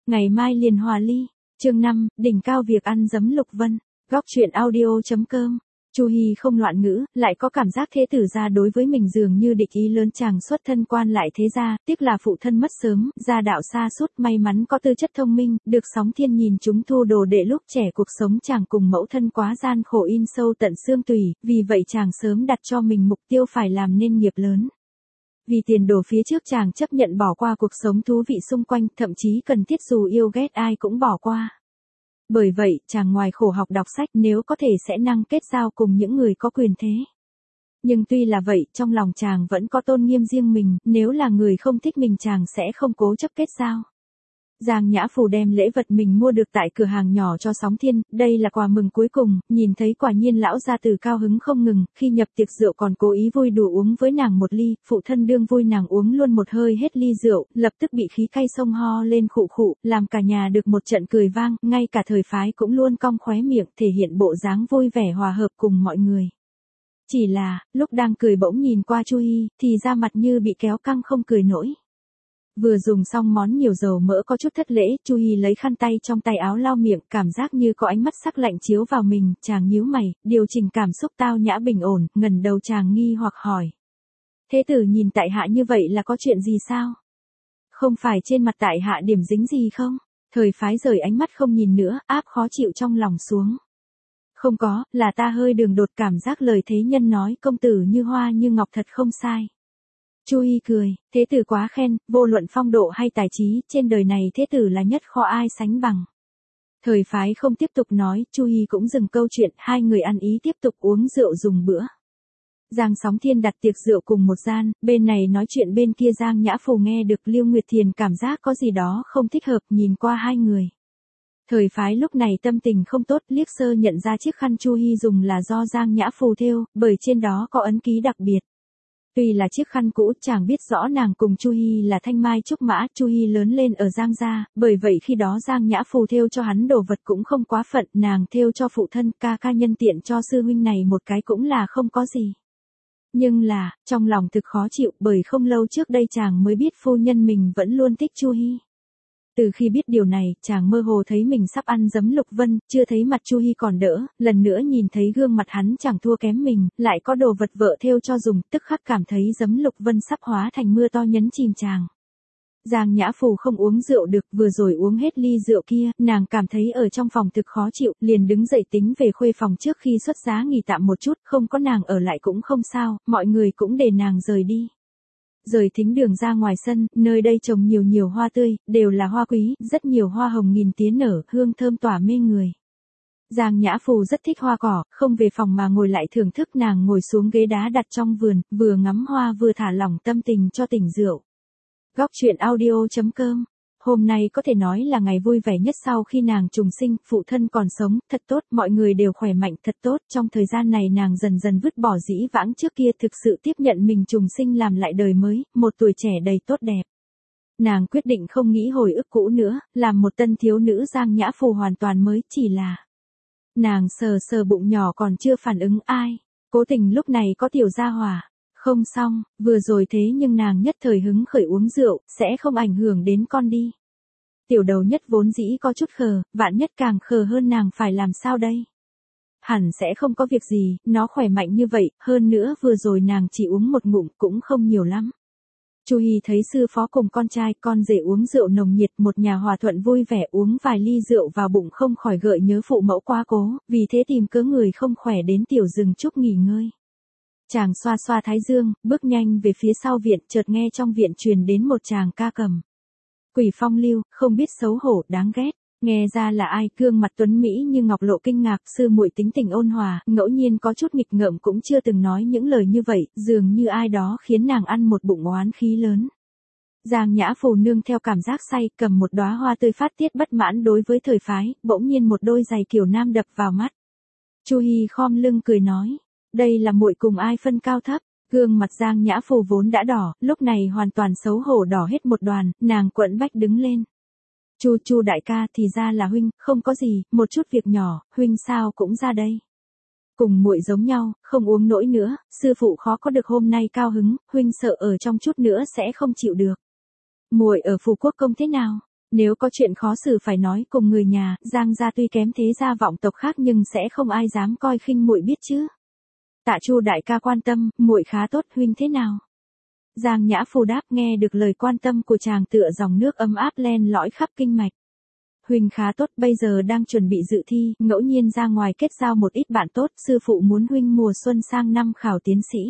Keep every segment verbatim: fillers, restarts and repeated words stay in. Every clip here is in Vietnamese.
Ngày mai liền hòa ly. Chương năm, đỉnh cao việc ăn giấm Lục Vân. Góc truyện audio.com. Chu Hi không loạn ngữ, lại có cảm giác thế tử gia đối với mình dường như địch ý lớn, chàng xuất thân quan lại thế gia, tiếc là phụ thân mất sớm, gia đạo xa sút, may mắn có tư chất thông minh, được sóng thiên nhìn chúng thu đồ đệ lúc trẻ. Cuộc sống chàng cùng mẫu thân quá gian khổ in sâu tận xương tủy, vì vậy chàng sớm đặt cho mình mục tiêu phải làm nên nghiệp lớn. Vì tiền đồ phía trước chàng chấp nhận bỏ qua cuộc sống thú vị xung quanh, thậm chí cần thiết dù yêu ghét ai cũng bỏ qua. Bởi vậy, chàng ngoài khổ học đọc sách, nếu có thể sẽ năng kết giao cùng những người có quyền thế. Nhưng tuy là vậy, trong lòng chàng vẫn có tôn nghiêm riêng mình, nếu là người không thích mình chàng sẽ không cố chấp kết giao. Giang Nhã Phù đem lễ vật mình mua được tại cửa hàng nhỏ cho Sóng Thiên, đây là quà mừng cuối cùng, nhìn thấy quả nhiên lão gia tử cao hứng không ngừng, khi nhập tiệc rượu còn cố ý vui đùa uống với nàng một ly, phụ thân đương vui nàng uống luôn một hơi hết ly rượu, lập tức bị khí cay xông ho lên khụ khụ, làm cả nhà được một trận cười vang, ngay cả Thời Phái cũng luôn cong khóe miệng, thể hiện bộ dáng vui vẻ hòa hợp cùng mọi người. Chỉ là, lúc đang cười bỗng nhìn qua Chu Hi, thì da mặt như bị kéo căng không cười nổi. Vừa dùng xong món nhiều dầu mỡ có chút thất lễ, Chu Hi lấy khăn tay trong tay áo lau miệng, cảm giác như có ánh mắt sắc lạnh chiếu vào mình, chàng nhíu mày, điều chỉnh cảm xúc tao nhã bình ổn, ngẩng đầu chàng nghi hoặc hỏi. Thế tử nhìn tại hạ như vậy là có chuyện gì sao? Không phải trên mặt tại hạ điểm dính gì không? Thời Phái rời ánh mắt không nhìn nữa, áp khó chịu trong lòng xuống. Không có, là ta hơi đường đột, cảm giác lời thế nhân nói công tử như hoa như ngọc thật không sai. Chu Hi cười, thế tử quá khen, vô luận phong độ hay tài trí, trên đời này thế tử là nhất khó ai sánh bằng. Thời Phái không tiếp tục nói, Chu Hi cũng dừng câu chuyện, hai người ăn ý tiếp tục uống rượu dùng bữa. Giang Sóng Thiên đặt tiệc rượu cùng một gian, bên này nói chuyện bên kia Giang Nhã Phù nghe được. Lưu Nguyệt Thiền cảm giác có gì đó không thích hợp, nhìn qua hai người. Thời Phái lúc này tâm tình không tốt, liếc sơ nhận ra chiếc khăn Chu Hi dùng là do Giang Nhã Phù thêu, bởi trên đó có ấn ký đặc biệt. Tuy là chiếc khăn cũ, chàng biết rõ nàng cùng Chu Hi là thanh mai trúc mã, Chu Hi lớn lên ở Giang gia, bởi vậy khi đó Giang Nhã Phù thêu cho hắn đồ vật cũng không quá phận, nàng thêu cho phụ thân, ca ca nhân tiện cho sư huynh này một cái cũng là không có gì. Nhưng là, trong lòng thực khó chịu, bởi không lâu trước đây chàng mới biết phu nhân mình vẫn luôn thích Chu Hi. Từ khi biết điều này, chàng mơ hồ thấy mình sắp ăn giấm Lục Vân, chưa thấy mặt Chu Hi còn đỡ, lần nữa nhìn thấy gương mặt hắn chẳng thua kém mình, lại có đồ vật vợ thêu cho dùng, tức khắc cảm thấy giấm Lục Vân sắp hóa thành mưa to nhấn chìm chàng. Giang Nhã Phù không uống rượu được, vừa rồi uống hết ly rượu kia, nàng cảm thấy ở trong phòng thực khó chịu, liền đứng dậy tính về khuê phòng trước khi xuất giá nghỉ tạm một chút, không có nàng ở lại cũng không sao, mọi người cũng để nàng rời đi. Rời thính đường ra ngoài sân, nơi đây trồng nhiều nhiều hoa tươi, đều là hoa quý, rất nhiều hoa hồng nghìn tía nở, hương thơm tỏa mê người. Giang Nhã Phù rất thích hoa cỏ, không về phòng mà ngồi lại thưởng thức, nàng ngồi xuống ghế đá đặt trong vườn, vừa ngắm hoa vừa thả lỏng tâm tình cho tỉnh rượu. Góc truyện audio.com. Hôm nay có thể nói là ngày vui vẻ nhất sau khi nàng trùng sinh, phụ thân còn sống, thật tốt, mọi người đều khỏe mạnh, thật tốt, trong thời gian này nàng dần dần vứt bỏ dĩ vãng trước kia, thực sự tiếp nhận mình trùng sinh làm lại đời mới, một tuổi trẻ đầy tốt đẹp. Nàng quyết định không nghĩ hồi ức cũ nữa, làm một tân thiếu nữ Giang Nhã Phù hoàn toàn mới, chỉ là nàng sờ sờ bụng nhỏ còn chưa phản ứng ai, cố tình lúc này có tiểu gia hỏa. Không xong, vừa rồi thế nhưng nàng nhất thời hứng khởi uống rượu, sẽ không ảnh hưởng đến con đi. Tiểu đầu nhất vốn dĩ có chút khờ, vạn nhất càng khờ hơn nàng phải làm sao đây? Hẳn sẽ không có việc gì, nó khỏe mạnh như vậy, hơn nữa vừa rồi nàng chỉ uống một ngụm cũng không nhiều lắm. Chu Hi thấy sư phó cùng con trai, con rể uống rượu nồng nhiệt, một nhà hòa thuận vui vẻ uống vài ly rượu vào bụng không khỏi gợi nhớ phụ mẫu quá cố, vì thế tìm cớ người không khỏe đến tiểu rừng trúc nghỉ ngơi. Chàng xoa xoa thái dương, bước nhanh về phía sau viện, chợt nghe trong viện truyền đến một chàng ca cầm. Quỷ phong lưu, không biết xấu hổ, đáng ghét. Nghe ra là ai, gương mặt tuấn mỹ như ngọc lộ kinh ngạc, sư muội tính tình ôn hòa, ngẫu nhiên có chút nghịch ngợm cũng chưa từng nói những lời như vậy, dường như ai đó khiến nàng ăn một bụng oán khí lớn. Giang Nhã Phù nương theo cảm giác say, cầm một đóa hoa tươi phát tiết bất mãn đối với Thời Phái, bỗng nhiên một đôi giày kiểu nam đập vào mắt. Chu Hi khom lưng cười nói. Đây là muội cùng ai phân cao thấp, gương mặt Giang Nhã Phù vốn đã đỏ, lúc này hoàn toàn xấu hổ đỏ hết một đoàn, nàng quẫn bách đứng lên. Chu Chu đại ca, thì ra là huynh, không có gì, một chút việc nhỏ, huynh sao cũng ra đây. Cùng muội giống nhau, không uống nổi nữa, sư phụ khó có được hôm nay cao hứng, huynh sợ ở trong chút nữa sẽ không chịu được. Muội ở Phù Quốc công thế nào? Nếu có chuyện khó xử phải nói cùng người nhà, Giang gia tuy kém thế gia vọng tộc khác nhưng sẽ không ai dám coi khinh muội biết chứ. Tạ Chu đại ca quan tâm, muội khá tốt, huynh thế nào? Giang Nhã Phù đáp, nghe được lời quan tâm của chàng tựa dòng nước ấm áp len lỏi khắp kinh mạch. Huynh khá tốt, bây giờ đang chuẩn bị dự thi, ngẫu nhiên ra ngoài kết giao một ít bạn tốt, sư phụ muốn huynh mùa xuân sang năm khảo tiến sĩ.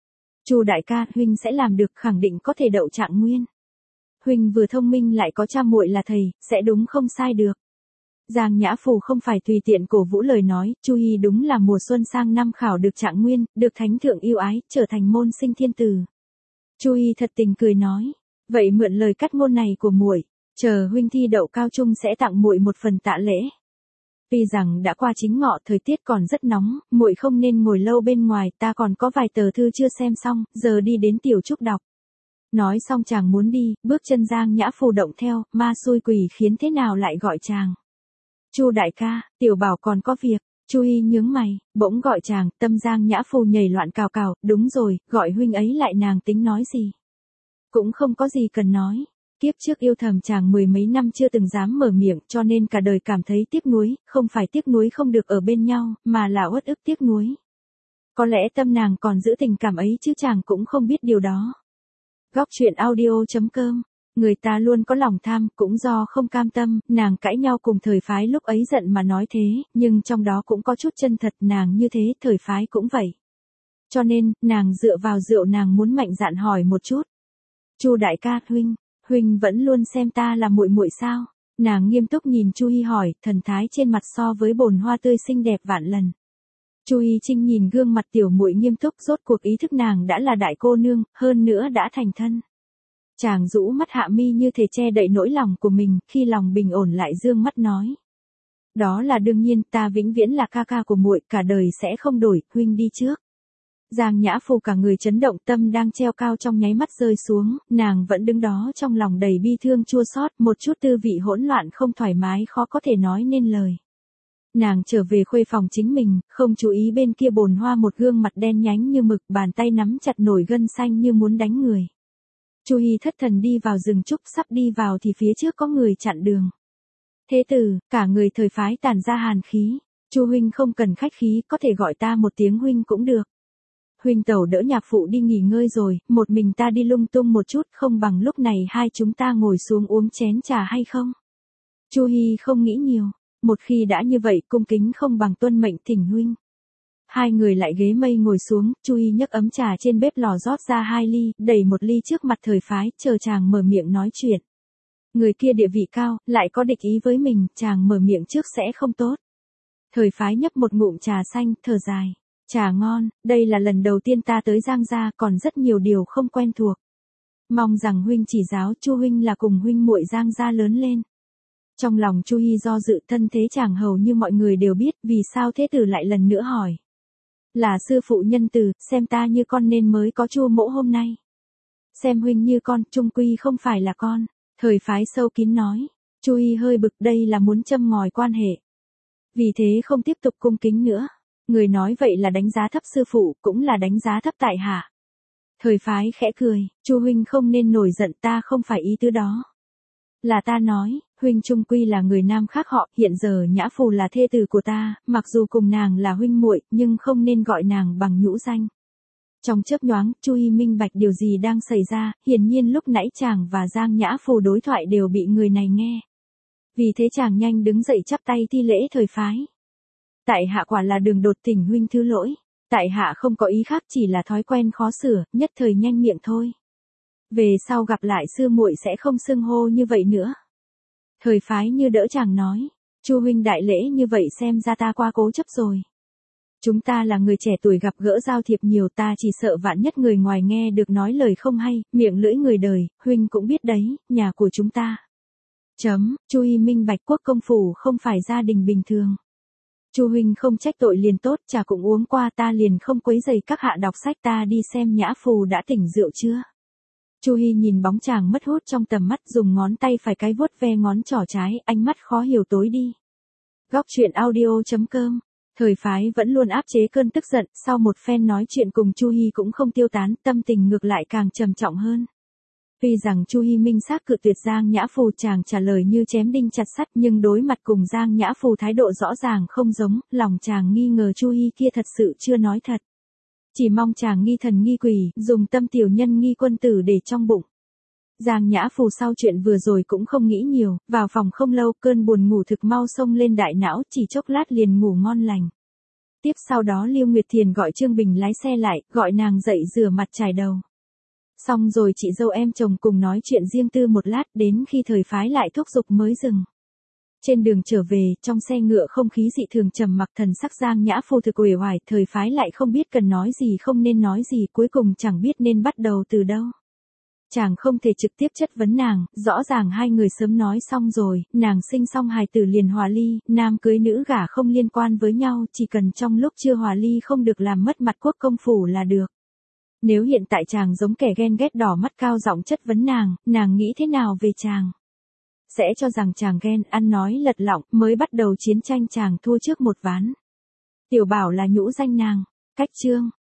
Chu đại ca, huynh sẽ làm được, khẳng định có thể đậu trạng nguyên. Huynh vừa thông minh lại có cha muội là thầy, sẽ đúng không sai được. Giang Nhã Phù không phải tùy tiện cổ vũ lời nói, Chu Hi đúng là mùa xuân sang năm khảo được trạng nguyên, được thánh thượng yêu ái, trở thành môn sinh thiên tử. Chu Hi thật tình cười nói, vậy mượn lời cắt ngôn này của muội, chờ huynh thi đậu cao trung sẽ tặng muội một phần tạ lễ. Tuy rằng đã qua chính ngọ, thời tiết còn rất nóng, muội không nên ngồi lâu bên ngoài, ta còn có vài tờ thư chưa xem xong, giờ đi đến tiểu trúc đọc. Nói xong chàng muốn đi, bước chân Giang Nhã Phù động theo, ma xui quỷ khiến thế nào lại gọi chàng. Chu đại ca, tiểu bảo còn có việc. Chu Hi nhướng mày, bỗng gọi chàng, tâm Giang Nhã Phù nhảy loạn cào cào, đúng rồi, gọi huynh ấy lại nàng tính nói gì. Cũng không có gì cần nói. Kiếp trước yêu thầm chàng mười mấy năm chưa từng dám mở miệng, cho nên cả đời cảm thấy tiếc nuối, không phải tiếc nuối không được ở bên nhau, mà là uất ức tiếc nuối. Có lẽ tâm nàng còn giữ tình cảm ấy chứ chàng cũng không biết điều đó. Góc truyện audio chấm com. Người ta luôn có lòng tham, cũng do không cam tâm, nàng cãi nhau cùng thời phái lúc ấy giận mà nói thế, nhưng trong đó cũng có chút chân thật, nàng như thế, thời phái cũng vậy. Cho nên, nàng dựa vào rượu, nàng muốn mạnh dạn hỏi một chút. Chu đại ca, huynh, huynh vẫn luôn xem ta là muội muội sao? Nàng nghiêm túc nhìn Chu Hi hỏi, thần thái trên mặt so với bồn hoa tươi xinh đẹp vạn lần. Chu Hi Trinh nhìn gương mặt tiểu muội nghiêm túc, rốt cuộc ý thức nàng đã là đại cô nương, hơn nữa đã thành thân. Chàng rũ mắt hạ mi như thể che đậy nỗi lòng của mình, khi lòng bình ổn lại dương mắt nói. Đó là đương nhiên, ta vĩnh viễn là ca ca của muội, cả đời sẽ không đổi, huynh đi trước. Giang Nhã Phù cả người chấn động, tâm đang treo cao trong nháy mắt rơi xuống, nàng vẫn đứng đó trong lòng đầy bi thương chua xót, một chút tư vị hỗn loạn không thoải mái khó có thể nói nên lời. Nàng trở về khuê phòng chính mình, không chú ý bên kia bồn hoa một gương mặt đen nhánh như mực, bàn tay nắm chặt nổi gân xanh như muốn đánh người. Chu Hi thất thần đi vào rừng trúc, sắp đi vào thì phía trước có người chặn đường. Thế tử, cả người thời phái tản ra hàn khí. Chu huynh không cần khách khí, có thể gọi ta một tiếng huynh cũng được. Huynh tẩu đỡ nhạc phụ đi nghỉ ngơi rồi, một mình ta đi lung tung một chút, không bằng lúc này hai chúng ta ngồi xuống uống chén trà hay không? Chu Hi không nghĩ nhiều, một khi đã như vậy cung kính không bằng tuân mệnh thỉnh huynh. Hai người lại ghế mây ngồi xuống, Chu Hi nhấc ấm trà trên bếp lò rót ra hai ly, đẩy một ly trước mặt thời phái, chờ chàng mở miệng nói chuyện. Người kia địa vị cao, lại có địch ý với mình, chàng mở miệng trước sẽ không tốt. Thời phái nhấp một ngụm trà xanh, thở dài. Trà ngon, đây là lần đầu tiên ta tới Giang gia, còn rất nhiều điều không quen thuộc. Mong rằng huynh chỉ giáo, Chu huynh là cùng huynh muội Giang gia lớn lên. Trong lòng Chu Hi do dự, thân thế chàng hầu như mọi người đều biết, vì sao thế tử lại lần nữa hỏi. Là sư phụ nhân từ, xem ta như con nên mới có Chu mỗ hôm nay. Xem huynh như con, chung quy không phải là con. Thời phái sâu kín nói. Chu Hi hơi bực, đây là muốn châm ngòi quan hệ. Vì thế không tiếp tục cung kính nữa. Người nói vậy là đánh giá thấp sư phụ, cũng là đánh giá thấp tại hạ. Thời phái khẽ cười, Chu huynh không nên nổi giận, ta không phải ý tứ đó. Là ta nói, huynh chung quy là người nam khác họ, hiện giờ Nhã Phù là thê tử của ta, mặc dù cùng nàng là huynh muội, nhưng không nên gọi nàng bằng nhũ danh. Trong chớp nhoáng, Chu Hi minh bạch điều gì đang xảy ra, hiển nhiên lúc nãy chàng và Giang Nhã Phù đối thoại đều bị người này nghe. Vì thế chàng nhanh đứng dậy chắp tay thi lễ thời phái. Tại hạ quả là đường đột, thỉnh huynh thứ lỗi. Tại hạ không có ý khác, chỉ là thói quen khó sửa, nhất thời nhanh miệng thôi. Về sau gặp lại sư muội sẽ không xưng hô như vậy nữa. Thời phái như đỡ chàng nói, Chu huynh đại lễ như vậy xem ra ta qua cố chấp rồi. Chúng ta là người trẻ tuổi gặp gỡ giao thiệp nhiều, ta chỉ sợ vạn nhất người ngoài nghe được nói lời không hay, miệng lưỡi người đời, huynh cũng biết đấy, nhà của chúng ta. Chấm, Chu Hi minh bạch quốc công phủ không phải gia đình bình thường. Chu huynh không trách tội liền tốt, trà cũng uống qua, ta liền không quấy rầy các hạ đọc sách, ta đi xem Nhã Phù đã tỉnh rượu chưa. Chu Hi nhìn bóng chàng mất hút trong tầm mắt, dùng ngón tay phải cái vuốt ve ngón trỏ trái, ánh mắt khó hiểu tối đi. Góc truyện audio chấm com. Thời phái vẫn luôn áp chế cơn tức giận, sau một phen nói chuyện cùng Chu Hi cũng không tiêu tán, tâm tình ngược lại càng trầm trọng hơn. Tuy rằng Chu Hi minh xác cự tuyệt Giang Nhã Phù, chàng trả lời như chém đinh chặt sắt, nhưng đối mặt cùng Giang Nhã Phù thái độ rõ ràng không giống, lòng chàng nghi ngờ Chu Hi kia thật sự chưa nói thật. Chỉ mong chàng nghi thần nghi quỷ, dùng tâm tiểu nhân nghi quân tử để trong bụng. Giang Nhã Phù sau chuyện vừa rồi cũng không nghĩ nhiều, vào phòng không lâu, cơn buồn ngủ thực mau xông lên đại não, chỉ chốc lát liền ngủ ngon lành. Tiếp sau đó Lưu Nguyệt Thiền gọi Trương Bình lái xe lại, gọi nàng dậy rửa mặt chải đầu. Xong rồi chị dâu em chồng cùng nói chuyện riêng tư một lát, đến khi thời phái lại thúc giục mới dừng. Trên đường trở về, trong xe ngựa không khí dị thường trầm mặc, thần sắc Giang Nhã Phù thực uể oải, thời phái lại không biết cần nói gì không nên nói gì, cuối cùng chẳng biết nên bắt đầu từ đâu. Chàng không thể trực tiếp chất vấn nàng, rõ ràng hai người sớm nói xong rồi, nàng sinh xong hài tử liền hòa ly, nam cưới nữ gả không liên quan với nhau, chỉ cần trong lúc chưa hòa ly không được làm mất mặt quốc công phủ là được. Nếu hiện tại chàng giống kẻ ghen ghét đỏ mắt cao giọng chất vấn nàng, nàng nghĩ thế nào về chàng? Sẽ cho rằng chàng ghen, ăn nói lật lọng, mới bắt đầu chiến tranh chàng thua trước một ván. Tiểu Bảo là nhũ danh nàng. Cách chương